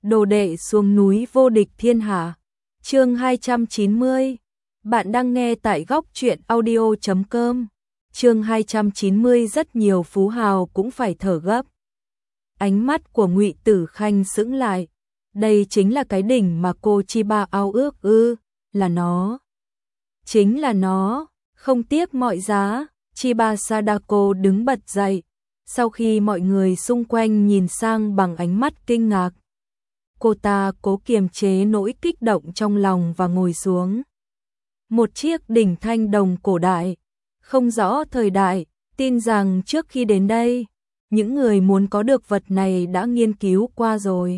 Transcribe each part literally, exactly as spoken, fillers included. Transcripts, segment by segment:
Đồ đệ xuống núi vô địch thiên hạ. Chương hai trăm chín mươi. Bạn đang nghe tại góc truyện audio chấm com. Chương hai trăm chín mươi rất nhiều phú hào cũng phải thở gấp. Ánh mắt của Ngụy Tử Khanh sững lại. Đây chính là cái đỉnh mà cô Chiba ao ước ư, là nó. Chính là nó, không tiếc mọi giá. Chiba Sadako đứng bật dậy. Sau khi mọi người xung quanh nhìn sang bằng ánh mắt kinh ngạc, cô ta cố kiềm chế nỗi kích động trong lòng và ngồi xuống. Một chiếc đỉnh thanh đồng cổ đại, không rõ thời đại, tin rằng trước khi đến đây, những người muốn có được vật này đã nghiên cứu qua rồi.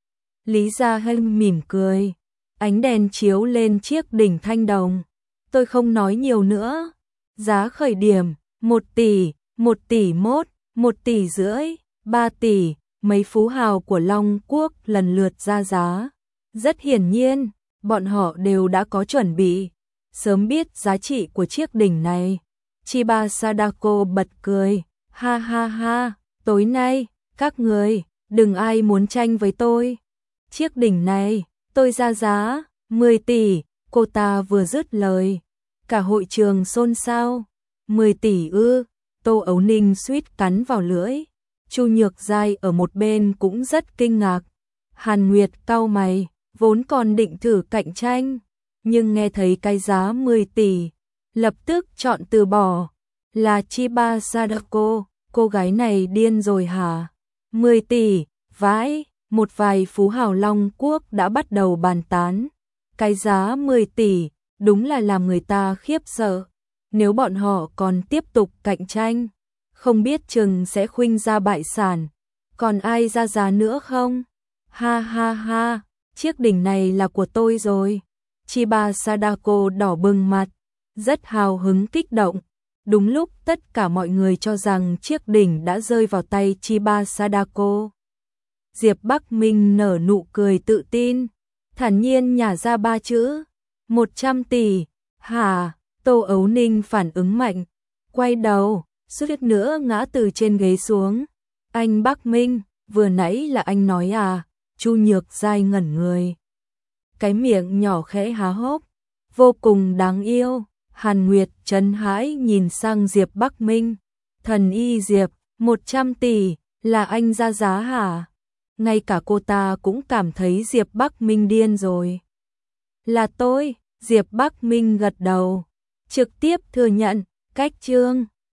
Lý Gia Hân mỉm cười, ánh đèn chiếu lên chiếc đỉnh thanh đồng. Tôi không nói nhiều nữa, giá khởi điểm, một tỷ, một tỷ mốt, một tỷ rưỡi, ba tỷ, mấy phú hào của Long Quốc lần lượt ra giá. Rất hiển nhiên, bọn họ đều đã có chuẩn bị, sớm biết giá trị của chiếc đỉnh này. Chiba Sadako bật cười, ha ha ha, tối nay, các người, đừng ai muốn tranh với tôi. Chiếc đỉnh này, tôi ra giá, mười tỷ, cô ta vừa dứt lời. Cả hội trường xôn xao, mười tỷ ư, Tô Ấu Ninh suýt cắn vào lưỡi. Chu Nhược Giai ở một bên cũng rất kinh ngạc. Hàn Nguyệt cau mày, vốn còn định thử cạnh tranh, nhưng nghe thấy cái giá mười tỷ, lập tức chọn từ bỏ. Là Chiba Sadako, cô gái này điên rồi hả? mười tỷ, vãi, một vài phú hào Long Quốc đã bắt đầu bàn tán. Cái giá mười tỷ, đúng là làm người ta khiếp sợ. Nếu bọn họ còn tiếp tục cạnh tranh, không biết chừng sẽ khuynh ra bại sản. Còn ai ra giá nữa không? Ha ha ha, chiếc đỉnh này là của tôi rồi. Chiba Sadako đỏ bừng mặt, rất hào hứng kích động. Đúng lúc tất cả mọi người cho rằng chiếc đỉnh đã rơi vào tay Chiba Sadako, Diệp Bắc Minh nở nụ cười tự tin, thản nhiên nhả ra ba chữ, một trăm tỷ. Hả? Tô Ấu Ninh phản ứng mạnh, quay đầu, suýt nữa ngã từ trên ghế xuống. Anh Bắc Minh, vừa nãy là anh nói à? Chu Nhược Giai ngẩn người, cái miệng nhỏ khẽ há hốc, vô cùng đáng yêu. Hàn Nguyệt trấn hãi nhìn sang Diệp Bắc Minh, thần y Diệp, một trăm tỷ, là anh ra giá hả? Ngay cả cô ta cũng cảm thấy Diệp Bắc Minh điên rồi. Là tôi, Diệp Bắc Minh gật đầu, trực tiếp thừa nhận, cách chương.